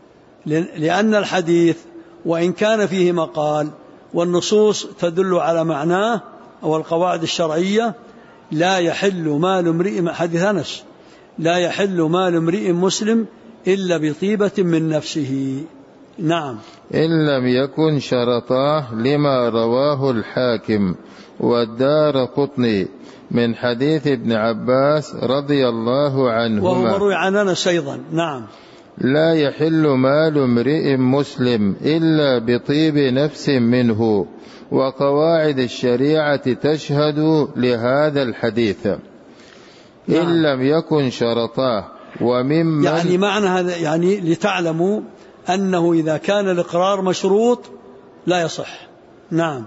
لأن الحديث وإن كان فيه مقال والنصوص تدل على معناه أو القواعد الشرعية: لا يحل مال امرئ، حديث أنس: لا يحل مال امرئ مسلم إلا بطيبة من نفسه. نعم. إن لم يكن شرطاه، لما رواه الحاكم والدارقطني من حديث ابن عباس رضي الله عنهما، وهو مروي عن أنس أيضا. نعم. لا يحل مال امرئ مسلم إلا بطيب نفس منه، وقواعد الشريعة تشهد لهذا الحديث. نعم. إن لم يكن شرطاه. وممن يعني معنى هذا، يعني لتعلموا أنه إذا كان الإقرار مشروط لا يصح. نعم،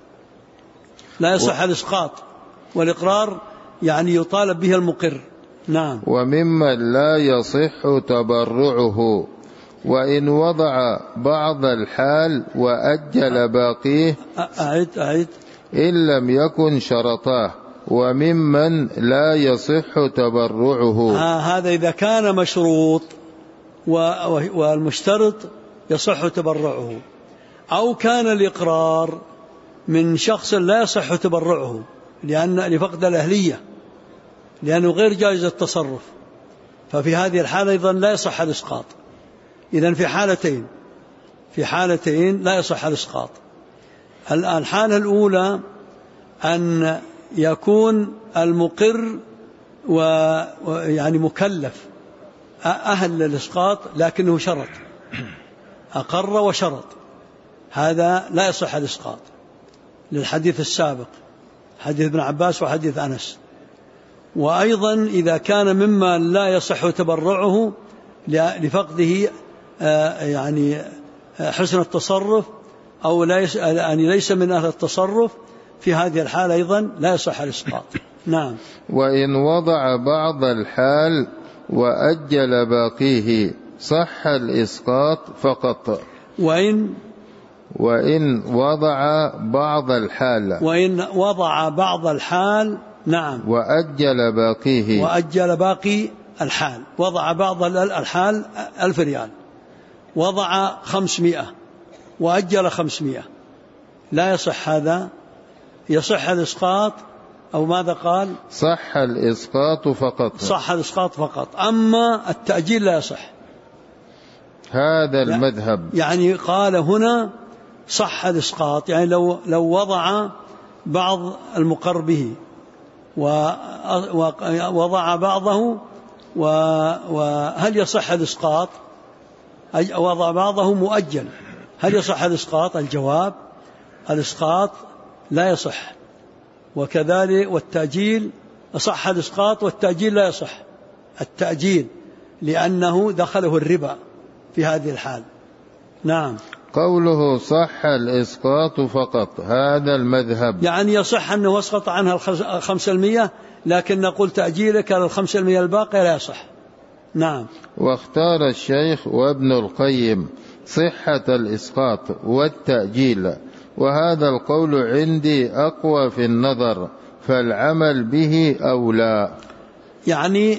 لا يصح الإسقاط، والإقرار يعني يطالب به المقر. نعم. وممن لا يصح تبرعه، وإن وضع بعض الحال وأجل باقيه. أعد. إن لم يكن شرطاه. وممن لا يصح تبرعه. هذا إذا كان مشروط والمشترط يصح تبرعه، أو كان الإقرار من شخص لا يصح تبرعه لفقد الأهلية، لأنه غير جائز التصرف، ففي هذه الحالة أيضا لا يصح الإسقاط. إذن في حالتين لا يصح الإسقاط. الحالة الأولى أن يكون المقر ويعني مكلف أهل للإسقاط، لكنه شرط، أقر وشرط، هذا لا يصح الإسقاط للحديث السابق، حديث ابن عباس وحديث أنس. وأيضا إذا كان مما لا يصح تبرعه لفقده يعني حسن التصرف أو يعني ليس من أهل التصرف، في هذه الحالة أيضا لا يصح الإسقاط. نعم. وإن وضع بعض الحال وأجل باقيه صح الإسقاط فقط. وإن وضع بعض الحال نعم، وأجل باقي الحال، وضع بعض الحال 1000 ريال، وضع 500 وأجل 500، لا يصح هذا. يصح الإسقاط، أو ماذا قال؟ صح الإسقاط فقط. أما التأجيل لا يصح. هذا المذهب. يعني قال هنا صح الإسقاط، يعني لو وضع بعض المقر به ووضع بعضه، وهل يصح الإسقاط؟ وضع بعضه مؤجل، هل يصح الإسقاط؟ الجواب: الإسقاط لا يصح. وكذلك والتأجيل صح الإسقاط، والتأجيل لا يصح التأجيل لأنه دخله الربا في هذه الحال. نعم. قوله صح الإسقاط فقط، هذا المذهب يعني يصح أنه أسقط عنها 5%، لكن نقول تأجيلك على 5% الباقية لا يصح. نعم. واختار الشيخ وابن القيم صحة الإسقاط والتأجيل، وهذا القول عندي أقوى في النظر، فالعمل به أولى. يعني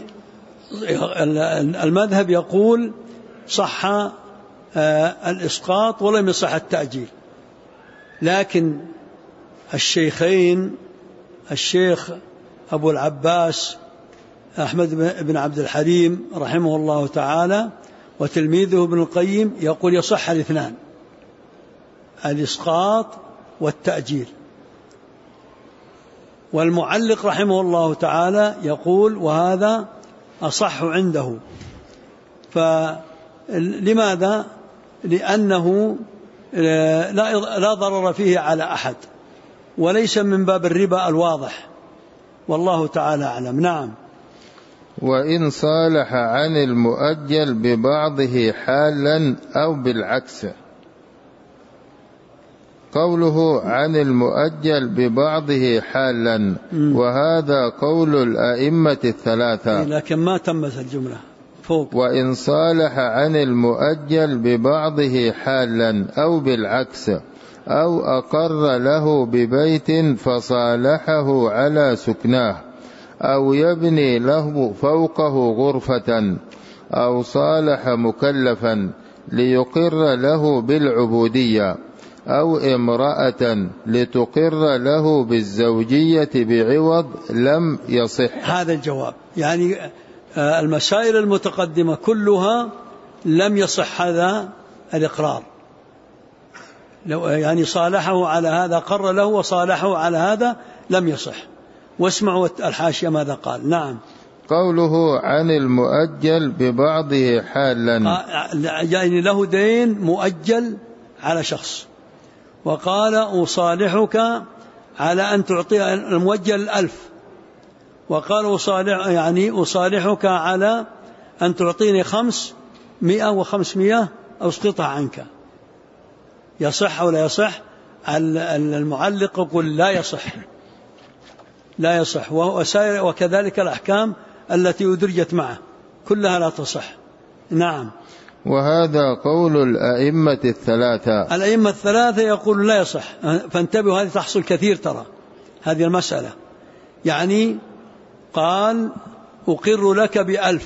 المذهب يقول صح الإسقاط ولم يصح التأجيل، لكن الشيخين، الشيخ أبو العباس أحمد بن عبد الحليم رحمه الله تعالى وتلميذه ابن القيم، يقول يصح الاثنان، الإسقاط والتأجيل. والمعلق رحمه الله تعالى يقول وهذا أصح عنده. فلماذا؟ لأنه لا ضرر فيه على أحد، وليس من باب الربا الواضح، والله تعالى أعلم. نعم. وإن صالح عن المؤجل ببعضه حالا أو بالعكس. قوله عن المؤجل ببعضه حالا، وهذا قول الأئمة الثلاثة، لكن ما تمت الجملة فوق. وإن صالح عن المؤجل ببعضه حالا أو بالعكس، أو أقر له ببيت فصالحه على سكناه، أو يبني له فوقه غرفة، أو صالح مكلفا ليقر له بالعبودية، أو امرأة لتقر له بالزوجية بعوض، لم يصح. هذا الجواب. يعني المسائل المتقدمة كلها لم يصح هذا الإقرار، يعني صالحه على هذا، قر له وصالحه على هذا، لم يصح. واسمعوا الحاشية ماذا قال. نعم. قوله عن المؤجل ببعضه حالا، يعني له دين مؤجل على شخص، وقال أصالحك على أن تعطي المؤجل 1000، وقال أصالحك على أن تعطيني 500 و500 أسقطها عنك. يصح أو لا يصح؟ المعلق يقول لا يصح، لا يصح. وكذلك الأحكام التي أدرجت معه كلها لا تصح. نعم. وهذا قول الأئمة الثلاثة. الأئمة الثلاثة يقول لا يصح. فانتبهوا، هذه تحصل كثير ترى هذه المسألة. يعني قال أقر لك ب1000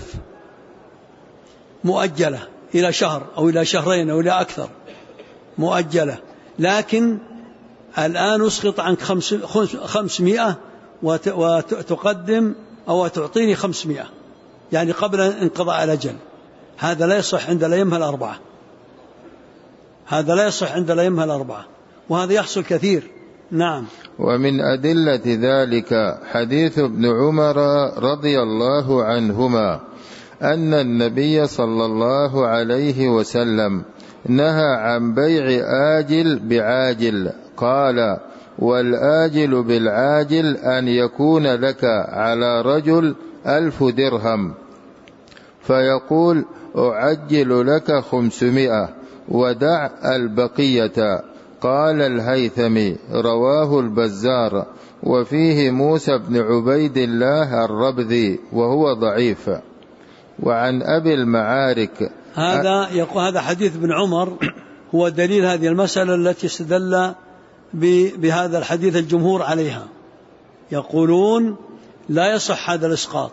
مؤجلة إلى شهر أو إلى شهرين أو إلى أكثر مؤجلة، لكن الآن أسقط عنك 500 وتقدم أو تعطيني 500، يعني قبل انقضاء الأجل. هذا لا يصح عند الأئمة الأربعة، هذا لا يصح عند الأئمة الأربعة، وهذا يحصل كثير. نعم. ومن أدلة ذلك حديث ابن عمر رضي الله عنهما أن النبي صلى الله عليه وسلم نهى عن بيع آجل بعاجل، قال: والآجل بالعاجل أن يكون لك على رجل 1000 درهم فيقول: أعجل لك 500 ودع البقية. قال الهيثمي: رواه البزار، وفيه موسى بن عبيد الله الربذي وهو ضعيف. وعن أبي المعارك، هذا حديث ابن عمر هو دليل هذه المسألة التي استدل بهذا الحديث الجمهور عليها، يقولون لا يصح هذا الإسقاط،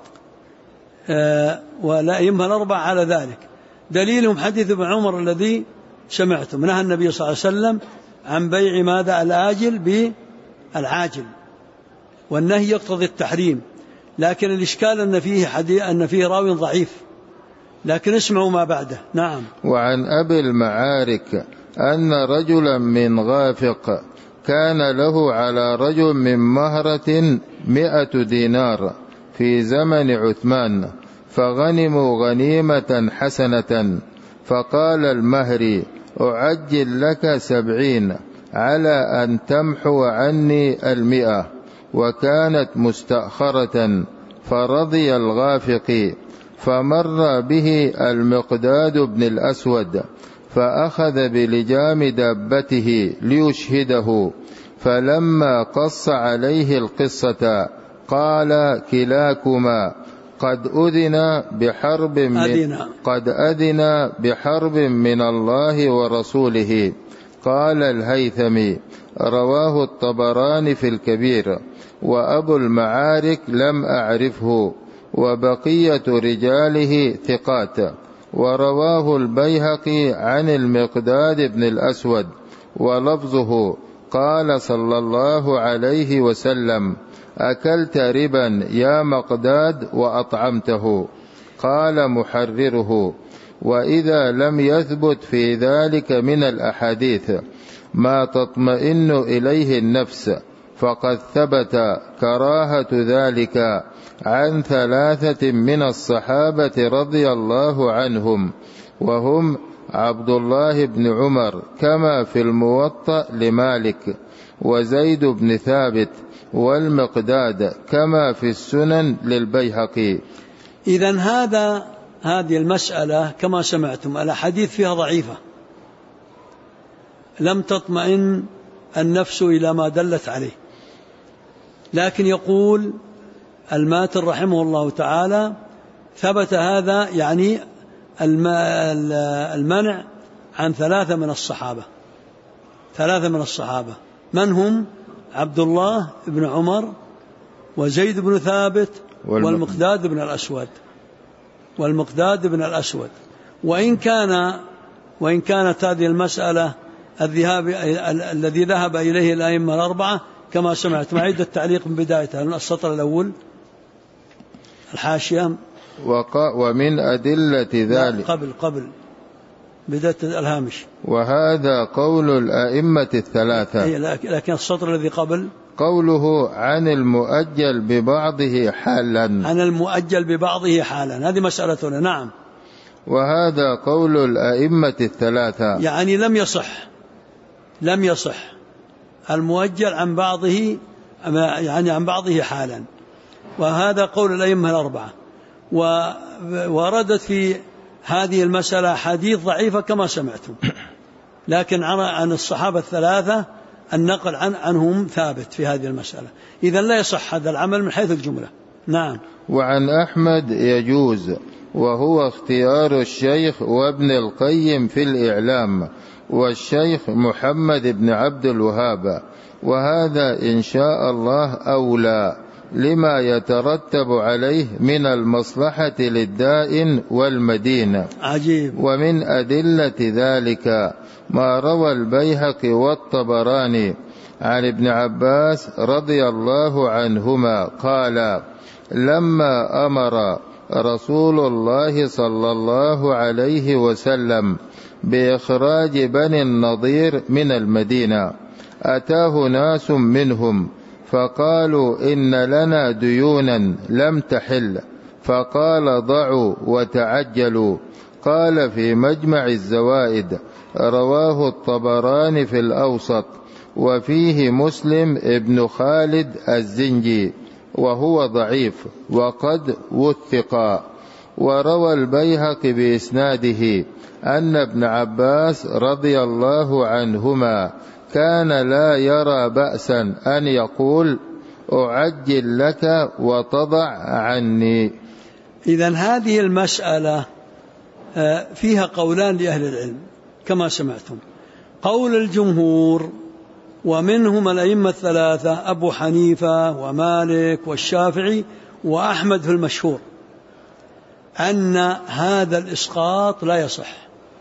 ولا يمهل الأربعة على ذلك. دليلهم حديث ابن عمر الذي سمعتم، نهى النبي صلى الله عليه وسلم عن بيع ماذا؟ الآجل بالعاجل، والنهي يقتضي التحريم، لكن الإشكال أن فيه راوي ضعيف. لكن اسمعوا ما بعده. نعم. وعن أبي المعارك أن رجلا من غافق كان له على رجل من مهرة 100 دينار في زمن عثمان، فغنموا غنيمة حسنة. فقال المهري: أعجل لك 70 على أن تمحو عني 100، وكانت مستأخرة. فرضي الغافقي، فمر به المقداد بن الأسود، فأخذ بلجام دابته ليشهده، فلما قص عليه القصة قال: كلاكما قد أذن بحرب من الله ورسوله. قال الهيثمي: رواه الطبراني في الكبير، وأبو المعارك لم أعرفه، وبقية رجاله ثقات. ورواه البيهقي عن المقداد بن الأسود، ولفظه: قال صلى الله عليه وسلم: أكلت ربا يا مقداد وأطعمته. قال محرره: وإذا لم يثبت في ذلك من الأحاديث ما تطمئن إليه النفس، فقد ثبت كراهة ذلك عن 3 من الصحابة رضي الله عنهم، وهم عبد الله بن عمر كما في الموطأ لمالك، وزيد بن ثابت، والمقداد كما في السنن للبيهقي. إذن هذه المسألة كما سمعتم الأحاديث فيها ضعيفة، لم تطمئن النفس إلى ما دلت عليه. لكن يقول الماتر رحمه الله تعالى: ثبت هذا، يعني المنع عن 3 من الصحابة. 3 من الصحابة من هم؟ عبد الله بن عمر، وزيد بن ثابت، والمقداد بن الأسود. وإن كانت هذه المسألة الذي ذهب إليه الأئمة الأربعة كما سمعت. معيد التعليق من بدايته من السطر الأول الحاشية: ومن أدلة ذلك قبل بداية الهامش. وهذا قول الأئمة الثلاثة. لكن السطر الذي قبل قوله: عن المؤجل ببعضه حالا. هذه مسألتنا. نعم. وهذا قول الأئمة الثلاثة، يعني لم يصح المؤجل عن بعضه، يعني عن بعضه حالا. وهذا قول الأئمة الأربعة. ووردت في هذه المسألة حديث ضعيفة كما سمعتم، لكن عن الصحابة الثلاثة النقل عنهم ثابت في هذه المسألة. إذن لا يصح هذا العمل من حيث الجملة. نعم. وعن أحمد يجوز، وهو اختيار الشيخ وابن القيم في الإعلام، والشيخ محمد بن عبد الوهاب، وهذا إن شاء الله أولى لما يترتب عليه من المصلحة للدائن والمدين. عجيب. ومن أدلة ذلك ما روى البيهقي والطبراني عن ابن عباس رضي الله عنهما قال: لما أمر رسول الله صلى الله عليه وسلم بإخراج بني النضير من المدينة، أتاه ناس منهم فقالوا: إن لنا ديونا لم تحل. فقال: ضعوا وتعجلوا. قال في مجمع الزوائد: رواه الطبراني في الأوسط، وفيه مسلم ابن خالد الزنجي، وهو ضعيف وقد وثق. وروى البيهقي بإسناده أن ابن عباس رضي الله عنهما كان لا يرى بأسا أن يقول: أعجل لك وتضع عني. إذن هذه المسألة فيها قولان لأهل العلم كما سمعتم. قول الجمهور ومنهم الأئمة الثلاثة أبو حنيفة ومالك والشافعي وأحمد في المشهور، أن هذا الإسقاط لا يصح.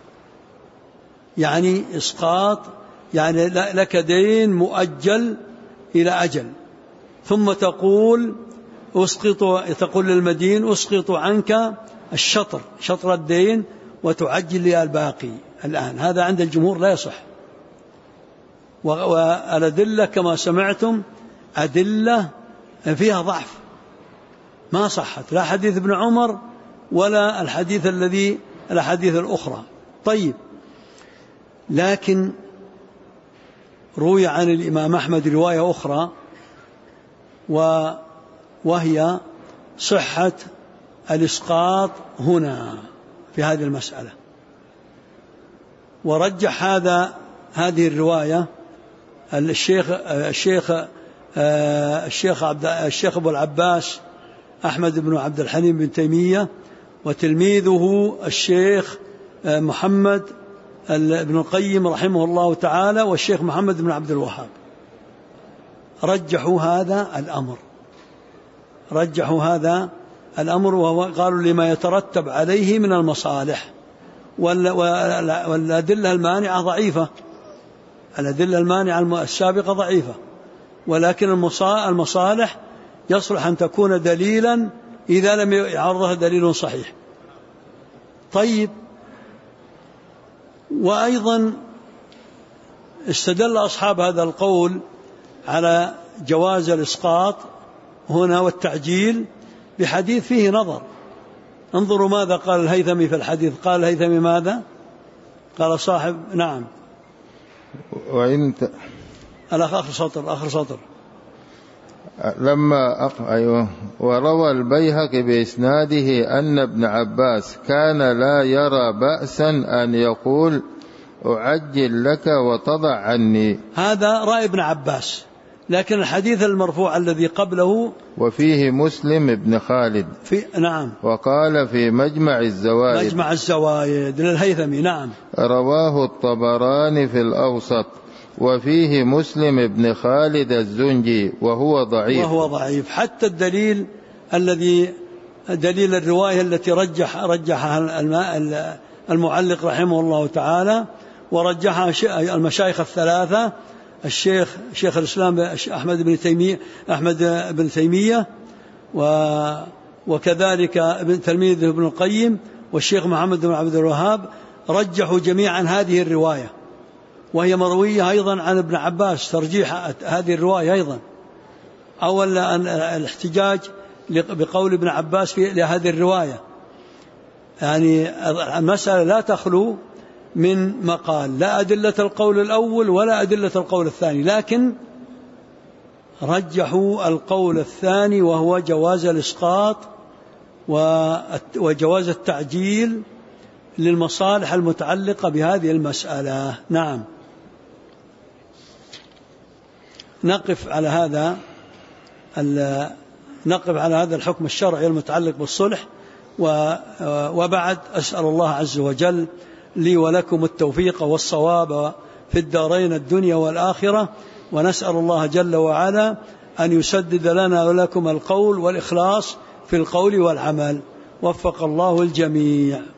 يعني إسقاط، يعني لك دين مؤجل إلى أجل، ثم تقول تقول للمدين: أسقط عنك شطر الدين وتعجل لي الباقي الآن. هذا عند الجمهور لا يصح. والأدلة كما سمعتم أدلة فيها ضعف، ما صحت لا حديث ابن عمر ولا الأحاديث الأخرى. طيب، لكن روي عن الإمام أحمد رواية أخرى وهي صحة الإسقاط هنا في هذه المسألة، ورجح هذه الرواية الشيخ أبو العباس أحمد بن عبد الحليم بن تيمية، وتلميذه الشيخ محمد بن القيم رحمه الله تعالى، والشيخ محمد بن عبد الوهاب. رجحوا هذا الأمر وقالوا لما يترتب عليه من المصالح، والأدلة المانعة ضعيفة، الأدلة المانعة السابقة ضعيفة، ولكن المصالح يصلح أن تكون دليلا إذا لم يعرضها دليل صحيح. طيب، وأيضا استدل أصحاب هذا القول على جواز الإسقاط هنا والتعجيل بحديث فيه نظر. انظروا ماذا قال الهيثمي في الحديث. قال الهيثمي ماذا؟ قال صاحب نعم آخر سطر لما أيوه. وروى البيهقي بإسناده أن ابن عباس كان لا يرى بأسا أن يقول أعجل لك وتضع عني. هذا رأي ابن عباس، لكن الحديث المرفوع الذي قبله وفيه مسلم بن خالد نعم، وقال في مجمع الزوائد للهيثمي نعم، رواه الطبراني في الأوسط، وفيه مسلم بن خالد الزنجي وهو ضعيف. حتى دليل الرواية التي رجحها المعلق رحمه الله تعالى، ورجحها المشايخ الثلاثة، شيخ الإسلام أحمد بن تيمية وكذلك تلميذه ابن القيم والشيخ محمد بن عبد الوهاب، رجحوا جميعا هذه الرواية، وهي مروية أيضا عن ابن عباس، ترجيح هذه الرواية أيضا. أولا الاحتجاج بقول ابن عباس في هذه الرواية، يعني المسألة لا تخلو من مقال، لا أدلة القول الأول ولا أدلة القول الثاني، لكن رجحوا القول الثاني وهو جواز الإسقاط وجواز التعجيل للمصالح المتعلقة بهذه المسألة. نعم، نقف على هذا الحكم الشرعي المتعلق بالصلح. وبعد أسأل الله عز وجل لي ولكم التوفيق والصواب في الدارين الدنيا والآخرة، ونسأل الله جل وعلا أن يسدد لنا ولكم القول والإخلاص في القول والعمل. وفق الله الجميع.